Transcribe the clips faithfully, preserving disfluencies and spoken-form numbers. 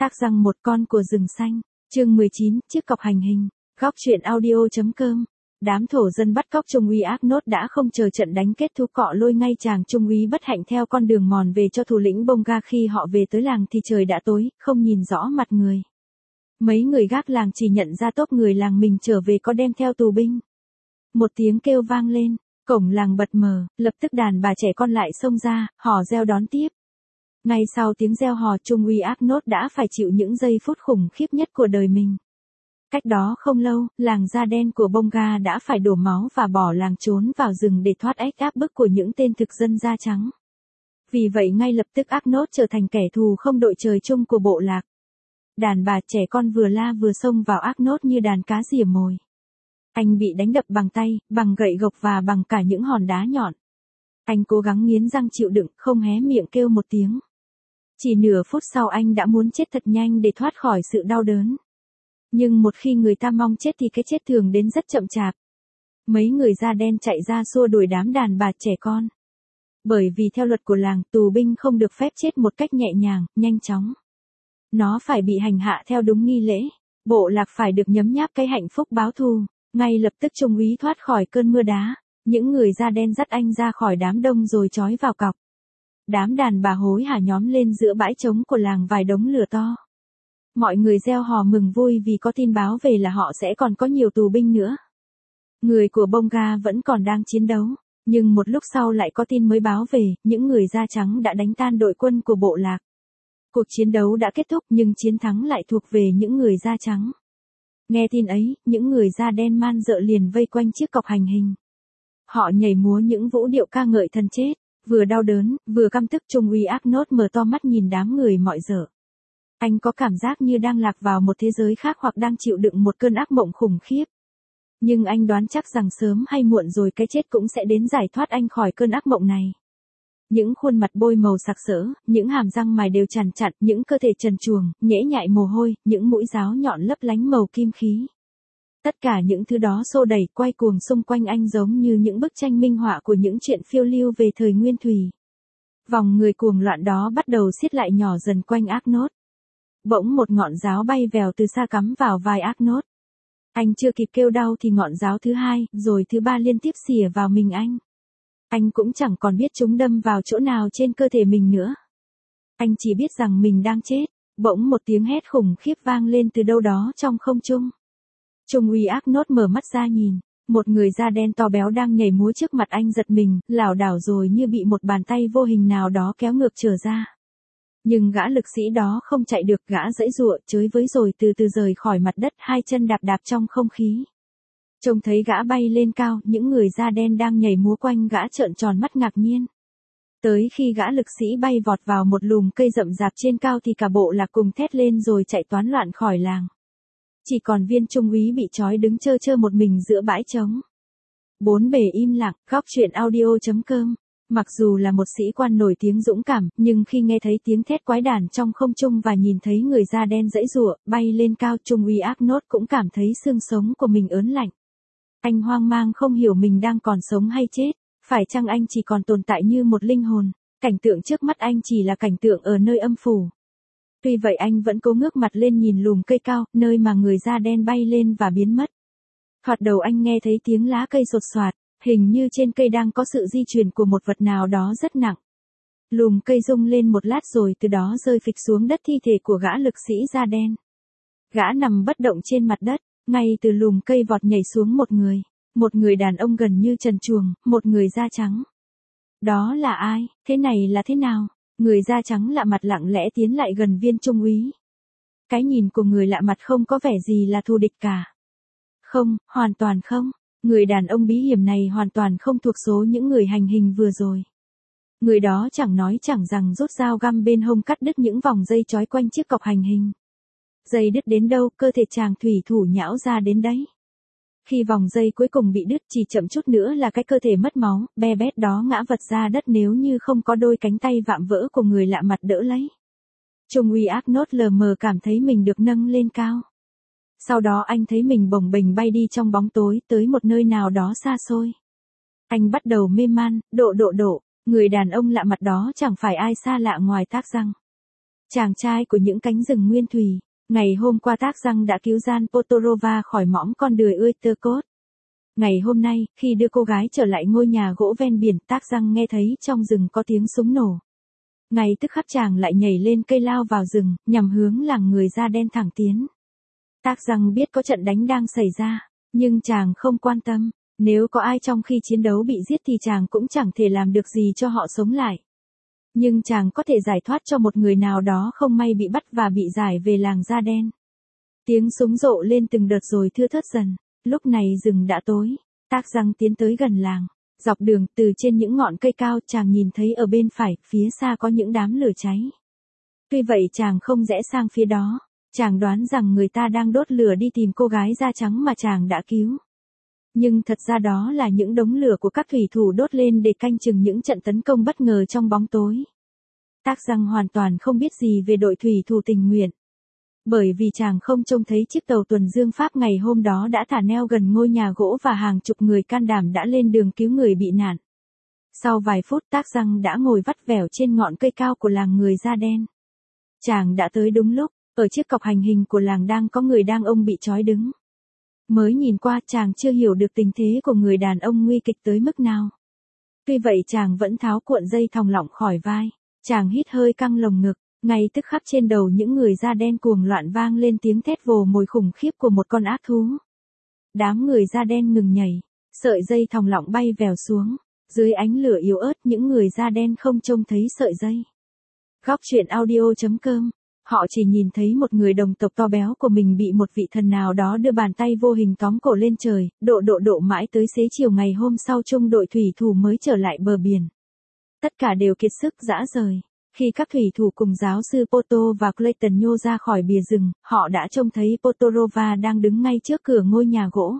Tác răng một con của rừng xanh. Chương mười chín, chiếc cọc hành hình. Góc truyện audio.com. Đám thổ dân bắt cóc trung úy Arnold đã không chờ trận đánh kết thúc cọ lôi ngay chàng trung úy bất hạnh theo con đường mòn về cho thủ lĩnh Bonga. Khi họ về tới làng thì trời đã tối, không nhìn rõ mặt người. Mấy người gác làng chỉ nhận ra tốp người làng mình trở về có đem theo tù binh. Một tiếng kêu vang lên, cổng làng bật mở, lập tức đàn bà trẻ con lại xông ra, hò reo đón tiếp. Ngay sau tiếng reo hò, trung úy Arnold đã phải chịu những giây phút khủng khiếp nhất của đời mình. Cách đó không lâu, làng da đen của Bonga đã phải đổ máu và bỏ làng trốn vào rừng để thoát ách áp bức của những tên thực dân da trắng. Vì vậy ngay lập tức Arnold trở thành kẻ thù không đội trời chung của bộ lạc. Đàn bà trẻ con vừa la vừa xông vào Arnold như đàn cá rỉa mồi. Anh bị đánh đập bằng tay, bằng gậy gộc và bằng cả những hòn đá nhọn. Anh cố gắng nghiến răng chịu đựng, không hé miệng kêu một tiếng. Chỉ nửa phút sau anh đã muốn chết thật nhanh để thoát khỏi sự đau đớn. Nhưng một khi người ta mong chết thì cái chết thường đến rất chậm chạp. Mấy người da đen chạy ra xua đuổi đám đàn bà trẻ con. Bởi vì theo luật của làng, tù binh không được phép chết một cách nhẹ nhàng, nhanh chóng. Nó phải bị hành hạ theo đúng nghi lễ. Bộ lạc phải được nhấm nháp cái hạnh phúc báo thù. Ngay lập tức trung úy thoát khỏi cơn mưa đá. Những người da đen dắt anh ra khỏi đám đông rồi trói vào cọc. Đám đàn bà hối hả nhóm lên giữa bãi trống của làng vài đống lửa to. Mọi người reo hò mừng vui vì có tin báo về là họ sẽ còn có nhiều tù binh nữa. Người của Bonga vẫn còn đang chiến đấu, nhưng một lúc sau lại có tin mới báo về, những người da trắng đã đánh tan đội quân của bộ lạc. Cuộc chiến đấu đã kết thúc nhưng chiến thắng lại thuộc về những người da trắng. Nghe tin ấy, những người da đen man dợ liền vây quanh chiếc cọc hành hình. Họ nhảy múa những vũ điệu ca ngợi thần chết, vừa đau đớn, vừa căm tức. Trung úy Arnold mở to mắt nhìn đám người mọi dở. Anh có cảm giác như đang lạc vào một thế giới khác hoặc đang chịu đựng một cơn ác mộng khủng khiếp. Nhưng anh đoán chắc rằng sớm hay muộn rồi cái chết cũng sẽ đến giải thoát anh khỏi cơn ác mộng này. Những khuôn mặt bôi màu sặc sỡ, những hàm răng mài đều chằn chặn, những cơ thể trần truồng, nhễ nhại mồ hôi, những mũi giáo nhọn lấp lánh màu kim khí. Tất cả những thứ đó xô đẩy quay cuồng xung quanh anh giống như những bức tranh minh họa của những chuyện phiêu lưu về thời nguyên thủy. Vòng người cuồng loạn đó bắt đầu siết lại nhỏ dần quanh Arnold. Bỗng một ngọn giáo bay vèo từ xa cắm vào vai Arnold. Anh chưa kịp kêu đau thì ngọn giáo thứ hai, rồi thứ ba liên tiếp xỉa vào mình anh. Anh cũng chẳng còn biết chúng đâm vào chỗ nào trên cơ thể mình nữa. Anh chỉ biết rằng mình đang chết. Bỗng một tiếng hét khủng khiếp vang lên từ đâu đó trong không trung. Trung úy Arnold mở mắt ra nhìn. Một người da đen to béo đang nhảy múa trước mặt anh, giật mình, lảo đảo rồi như bị một bàn tay vô hình nào đó kéo ngược trở ra. Nhưng gã lực sĩ đó không chạy được, gã giãy giụa, chới với rồi từ từ rời khỏi mặt đất, hai chân đạp đạp trong không khí. Trông thấy gã bay lên cao, những người da đen đang nhảy múa quanh gã trợn tròn mắt ngạc nhiên. Tới khi gã lực sĩ bay vọt vào một lùm cây rậm rạp trên cao thì cả bộ lạc cùng thét lên rồi chạy toán loạn khỏi làng. Chỉ còn viên trung úy bị trói đứng trơ trơ một mình giữa bãi trống. Bốn bề im lặng. Góc truyện audio.com. Mặc dù là một sĩ quan nổi tiếng dũng cảm, nhưng khi nghe thấy tiếng thét quái đản trong không trung và nhìn thấy người da đen giãy giụa, bay lên cao, trung úy Arnold cũng cảm thấy xương sống của mình ớn lạnh. Anh hoang mang không hiểu mình đang còn sống hay chết, phải chăng anh chỉ còn tồn tại như một linh hồn, cảnh tượng trước mắt anh chỉ là cảnh tượng ở nơi âm phủ. Tuy vậy anh vẫn cố ngước mặt lên nhìn lùm cây cao, nơi mà người da đen bay lên và biến mất. Thoạt đầu anh nghe thấy tiếng lá cây sột soạt. Hình như trên cây đang có sự di chuyển của một vật nào đó rất nặng. Lùm cây rung lên một lát rồi từ đó rơi phịch xuống đất thi thể của gã lực sĩ da đen. Gã nằm bất động trên mặt đất, ngay từ lùm cây vọt nhảy xuống một người. Một người đàn ông gần như trần truồng, một người da trắng. Đó là ai? Thế này là thế nào? Người da trắng lạ mặt lặng lẽ tiến lại gần viên trung úy. Cái nhìn của người lạ mặt không có vẻ gì là thù địch cả. Không, hoàn toàn không. Người đàn ông bí hiểm này hoàn toàn không thuộc số những người hành hình vừa rồi. Người đó chẳng nói chẳng rằng rút dao găm bên hông cắt đứt những vòng dây trói quanh chiếc cọc hành hình. Dây đứt đến đâu, cơ thể chàng thủy thủ nhão ra đến đấy. Khi vòng dây cuối cùng bị đứt, chỉ chậm chút nữa là cái cơ thể mất máu, be bét đó ngã vật ra đất nếu như không có đôi cánh tay vạm vỡ của người lạ mặt đỡ lấy. Trung úy Arnold lờ mờ cảm thấy mình được nâng lên cao. Sau đó anh thấy mình bồng bềnh bay đi trong bóng tối tới một nơi nào đó xa xôi. Anh bắt đầu mê man, độ độ độ, người đàn ông lạ mặt đó chẳng phải ai xa lạ ngoài Tác Răng. chàng trai của những cánh rừng nguyên thủy. Ngày hôm qua Tác Răng đã cứu Jan Potorova khỏi mõm con đười Uitterkot. Ngày hôm nay, khi đưa cô gái trở lại ngôi nhà gỗ ven biển, Tác Răng nghe thấy trong rừng có tiếng súng nổ. Ngay tức khắc chàng lại nhảy lên cây lao vào rừng, nhằm hướng làng người da đen thẳng tiến. Tác Răng biết có trận đánh đang xảy ra, nhưng chàng không quan tâm. Nếu có ai trong khi chiến đấu bị giết thì chàng cũng chẳng thể làm được gì cho họ sống lại. Nhưng chàng có thể giải thoát cho một người nào đó không may bị bắt và bị giải về làng da đen. Tiếng súng rộ lên từng đợt rồi thưa thớt dần. Lúc này rừng đã tối. Tác Răng tiến tới gần làng. Dọc đường, từ trên những ngọn cây cao, chàng nhìn thấy ở bên phải, phía xa có những đám lửa cháy. Tuy vậy chàng không rẽ sang phía đó. Chàng đoán rằng người ta đang đốt lửa đi tìm cô gái da trắng mà chàng đã cứu. Nhưng thật ra đó là những đống lửa của các thủy thủ đốt lên để canh chừng những trận tấn công bất ngờ trong bóng tối. Tác Răng hoàn toàn không biết gì về đội thủy thủ tình nguyện. Bởi vì chàng không trông thấy chiếc tàu tuần dương Pháp ngày hôm đó đã thả neo gần ngôi nhà gỗ và hàng chục người can đảm đã lên đường cứu người bị nạn. Sau vài phút Tác Răng đã ngồi vắt vẻo trên ngọn cây cao của làng người da đen. Chàng đã tới đúng lúc, ở chiếc cọc hành hình của làng đang có người đàn ông bị trói đứng. Mới nhìn qua chàng chưa hiểu được tình thế của người đàn ông nguy kịch tới mức nào. Tuy vậy chàng vẫn tháo cuộn dây thòng lọng khỏi vai. Chàng hít hơi căng lồng ngực. Ngay tức khắc trên đầu những người da đen cuồng loạn vang lên tiếng thét vồ mồi khủng khiếp của một con ác thú. Đám người da đen ngừng nhảy. Sợi dây thòng lọng bay vèo xuống. Dưới ánh lửa yếu ớt những người da đen không trông thấy sợi dây. Góc truyện audio chấm com. Họ chỉ nhìn thấy một người đồng tộc to béo của mình bị một vị thần nào đó đưa bàn tay vô hình tóm cổ lên trời, độ độ độ mãi tới xế chiều ngày hôm sau trung đội thủy thủ mới trở lại bờ biển. Tất cả đều kiệt sức rã rời. Khi các thủy thủ cùng giáo sư Poto và Clayton nhô ra khỏi bìa rừng, họ đã trông thấy Potorova đang đứng ngay trước cửa ngôi nhà gỗ.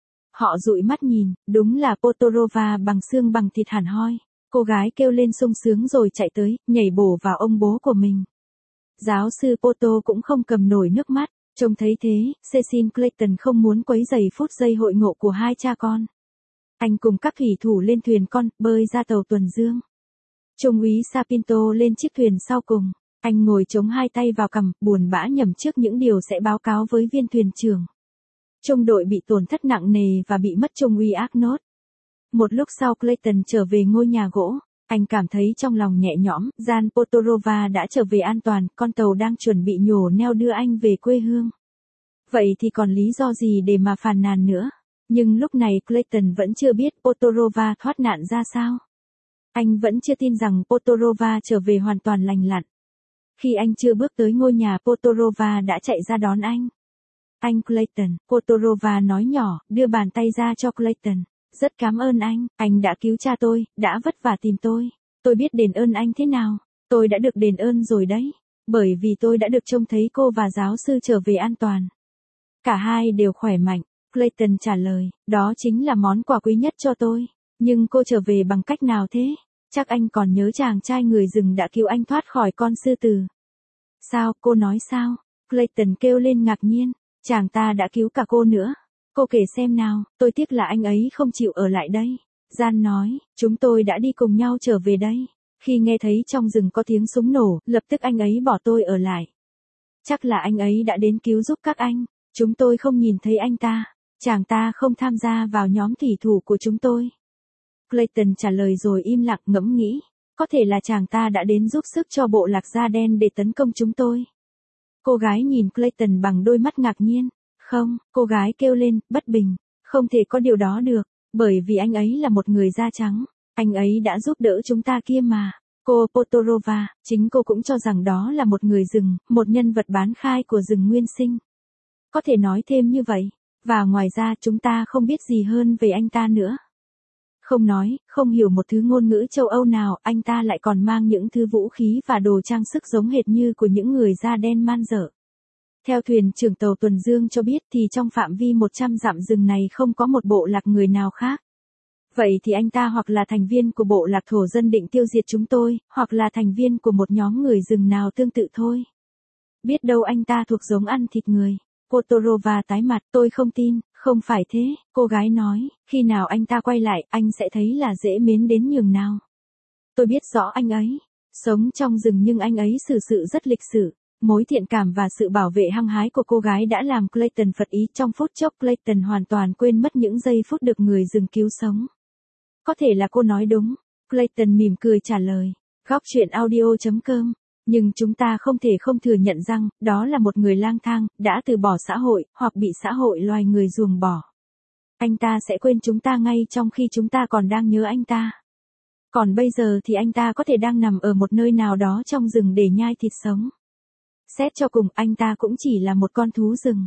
Họ dụi mắt nhìn, đúng là Potorova bằng xương bằng thịt hẳn hoi. Cô gái kêu lên sung sướng rồi chạy tới, nhảy bổ vào ông bố của mình. Giáo sư Poto cũng không cầm nổi nước mắt, trông thấy thế, Cecil Clayton không muốn quấy rầy phút giây hội ngộ của hai cha con. Anh cùng các thủy thủ lên thuyền con, bơi ra tàu tuần dương. Trung úy Sapinto lên chiếc thuyền sau cùng, anh ngồi chống hai tay vào cằm, buồn bã nhầm trước những điều sẽ báo cáo với viên thuyền trưởng. Trung đội bị tổn thất nặng nề và bị mất trung úy Arnott. Một lúc sau Clayton trở về ngôi nhà gỗ, anh cảm thấy trong lòng nhẹ nhõm, Jan Potorova đã trở về an toàn, con tàu đang chuẩn bị nhổ neo đưa anh về quê hương. Vậy thì còn lý do gì để mà phàn nàn nữa? Nhưng lúc này Clayton vẫn chưa biết Potorova thoát nạn ra sao. Anh vẫn chưa tin rằng Potorova trở về hoàn toàn lành lặn. Khi anh chưa bước tới ngôi nhà Potorova đã chạy ra đón anh. Anh Clayton, Potorova nói nhỏ, đưa bàn tay ra cho Clayton. Rất cảm ơn anh, anh đã cứu cha tôi, đã vất vả tìm tôi. Tôi biết đền ơn anh thế nào. Tôi đã được đền ơn rồi đấy. Bởi vì tôi đã được trông thấy cô và giáo sư trở về an toàn. Cả hai đều khỏe mạnh. Clayton trả lời, đó chính là món quà quý nhất cho tôi. Nhưng cô trở về bằng cách nào thế? Chắc anh còn nhớ chàng trai người rừng đã cứu anh thoát khỏi con sư tử. Sao, cô nói sao? Clayton kêu lên ngạc nhiên. Chàng ta đã cứu cả cô nữa. Cô kể xem nào, tôi tiếc là anh ấy không chịu ở lại đây. Jan nói, chúng tôi đã đi cùng nhau trở về đây. Khi nghe thấy trong rừng có tiếng súng nổ, lập tức anh ấy bỏ tôi ở lại. Chắc là anh ấy đã đến cứu giúp các anh. Chúng tôi không nhìn thấy anh ta. Chàng ta không tham gia vào nhóm thủy thủ của chúng tôi. Clayton trả lời rồi im lặng ngẫm nghĩ. Có thể là chàng ta đã đến giúp sức cho bộ lạc da đen để tấn công chúng tôi. Cô gái nhìn Clayton bằng đôi mắt ngạc nhiên. Không, cô gái kêu lên, bất bình. Không thể có điều đó được. Bởi vì anh ấy là một người da trắng. Anh ấy đã giúp đỡ chúng ta kia mà. Cô Potorova, chính cô cũng cho rằng đó là một người rừng, một nhân vật bán khai của rừng nguyên sinh. Có thể nói thêm như vậy. Và ngoài ra chúng ta không biết gì hơn về anh ta nữa. Không nói, không hiểu một thứ ngôn ngữ châu Âu nào, anh ta lại còn mang những thứ vũ khí và đồ trang sức giống hệt như của những người da đen man dợ. Theo thuyền trưởng tàu tuần dương cho biết thì trong phạm vi một trăm dặm rừng này không có một bộ lạc người nào khác. Vậy thì anh ta hoặc là thành viên của bộ lạc thổ dân định tiêu diệt chúng tôi, hoặc là thành viên của một nhóm người rừng nào tương tự thôi. Biết đâu anh ta thuộc giống ăn thịt người. Potorova tái mặt, tôi không tin, không phải thế, cô gái nói, khi nào anh ta quay lại, anh sẽ thấy là dễ mến đến nhường nào. Tôi biết rõ anh ấy. Sống trong rừng nhưng anh ấy xử sự rất lịch sự. Mối thiện cảm và sự bảo vệ hăng hái của cô gái đã làm Clayton phật ý. Trong phút chốc Clayton hoàn toàn quên mất những giây phút được người rừng cứu sống. Có thể là cô nói đúng. Clayton mỉm cười trả lời. Góc truyện audio chấm com. Nhưng chúng ta không thể không thừa nhận rằng, đó là một người lang thang, đã từ bỏ xã hội, hoặc bị xã hội loài người ruồng bỏ. Anh ta sẽ quên chúng ta ngay trong khi chúng ta còn đang nhớ anh ta. Còn bây giờ thì anh ta có thể đang nằm ở một nơi nào đó trong rừng để nhai thịt sống. Xét cho cùng, anh ta cũng chỉ là một con thú rừng.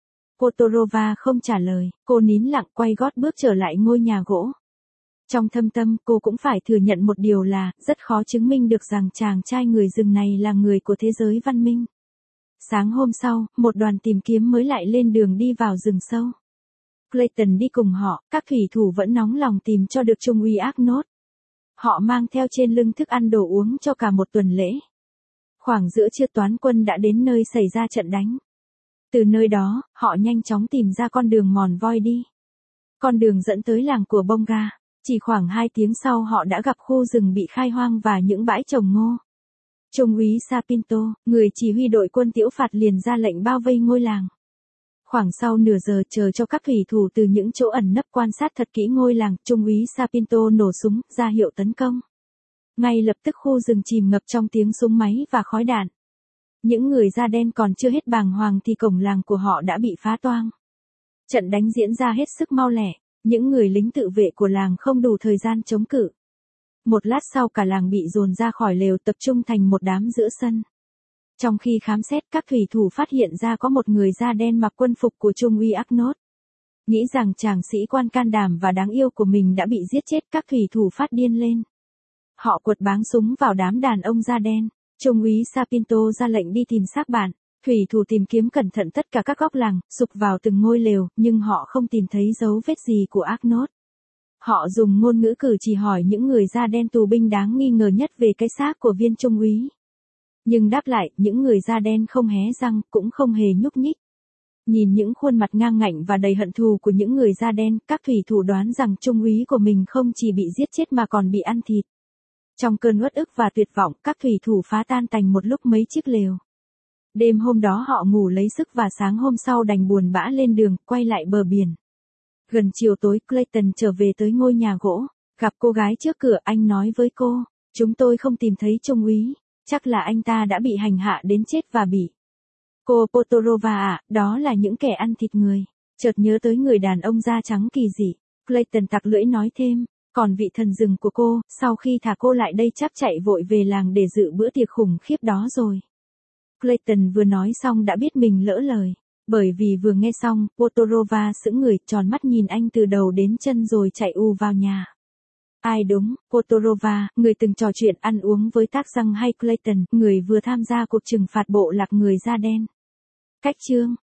Potorova không trả lời, cô nín lặng quay gót bước trở lại ngôi nhà gỗ. Trong thâm tâm, cô cũng phải thừa nhận một điều là, rất khó chứng minh được rằng chàng trai người rừng này là người của thế giới văn minh. Sáng hôm sau, một đoàn tìm kiếm mới lại lên đường đi vào rừng sâu. Clayton đi cùng họ, các thủy thủ vẫn nóng lòng tìm cho được Trung úy Arnott. Họ mang theo trên lưng thức ăn đồ uống cho cả một tuần lễ. Khoảng giữa trưa toán quân đã đến nơi xảy ra trận đánh. Từ nơi đó, họ nhanh chóng tìm ra con đường mòn voi đi. Con đường dẫn tới làng của Bonga. Chỉ khoảng hai tiếng sau họ đã gặp khu rừng bị khai hoang và những bãi trồng ngô. Trung úy Sapinto, người chỉ huy đội quân Tiễu Phạt liền ra lệnh bao vây ngôi làng. Khoảng sau nửa giờ chờ cho các thủy thủ từ những chỗ ẩn nấp quan sát thật kỹ ngôi làng, Trung úy Sapinto nổ súng, ra hiệu tấn công. Ngay lập tức khu rừng chìm ngập trong tiếng súng máy và khói đạn. Những người da đen còn chưa hết bàng hoàng thì cổng làng của họ đã bị phá toang. Trận đánh diễn ra hết sức mau lẹ. Những người lính tự vệ của làng không đủ thời gian chống cự. Một lát sau cả làng bị dồn ra khỏi lều tập trung thành một đám giữa sân. Trong khi khám xét, các thủy thủ phát hiện ra có một người da đen mặc quân phục của Trung úy Arnott. Nghĩ rằng chàng sĩ quan can đảm và đáng yêu của mình đã bị giết chết, các thủy thủ phát điên lên. Họ quật báng súng vào đám đàn ông da đen. Trung úy Sapinto ra lệnh đi tìm xác bạn. Thủy thủ tìm kiếm cẩn thận tất cả các góc làng, sục vào từng ngôi lều, nhưng họ không tìm thấy dấu vết gì của Arnott. Họ dùng ngôn ngữ cử chỉ hỏi những người da đen tù binh đáng nghi ngờ nhất về cái xác của viên trung úy. Nhưng đáp lại, những người da đen không hé răng, cũng không hề nhúc nhích. Nhìn những khuôn mặt ngang ngạnh và đầy hận thù của những người da đen, các thủy thủ đoán rằng trung úy của mình không chỉ bị giết chết mà còn bị ăn thịt. Trong cơn uất ức và tuyệt vọng, các thủy thủ phá tan tành một lúc mấy chiếc lều. Đêm hôm đó họ ngủ lấy sức và sáng hôm sau đành buồn bã lên đường, quay lại bờ biển. Gần chiều tối, Clayton trở về tới ngôi nhà gỗ. Gặp cô gái trước cửa, anh nói với cô, chúng tôi không tìm thấy trung úy, chắc là anh ta đã bị hành hạ đến chết và bị. Cô Potorova à, đó là những kẻ ăn thịt người. Chợt nhớ tới người đàn ông da trắng kỳ dị. Clayton tặc lưỡi nói thêm, còn vị thần rừng của cô, sau khi thả cô lại đây chắc chạy vội về làng để dự bữa tiệc khủng khiếp đó rồi. Clayton vừa nói xong đã biết mình lỡ lời. Bởi vì vừa nghe xong, Potorova sững người, tròn mắt nhìn anh từ đầu đến chân rồi chạy ù vào nhà. Ai đúng, Potorova, người từng trò chuyện ăn uống với Tác Răng hay Clayton, người vừa tham gia cuộc trừng phạt bộ lạc người da đen. Cách chương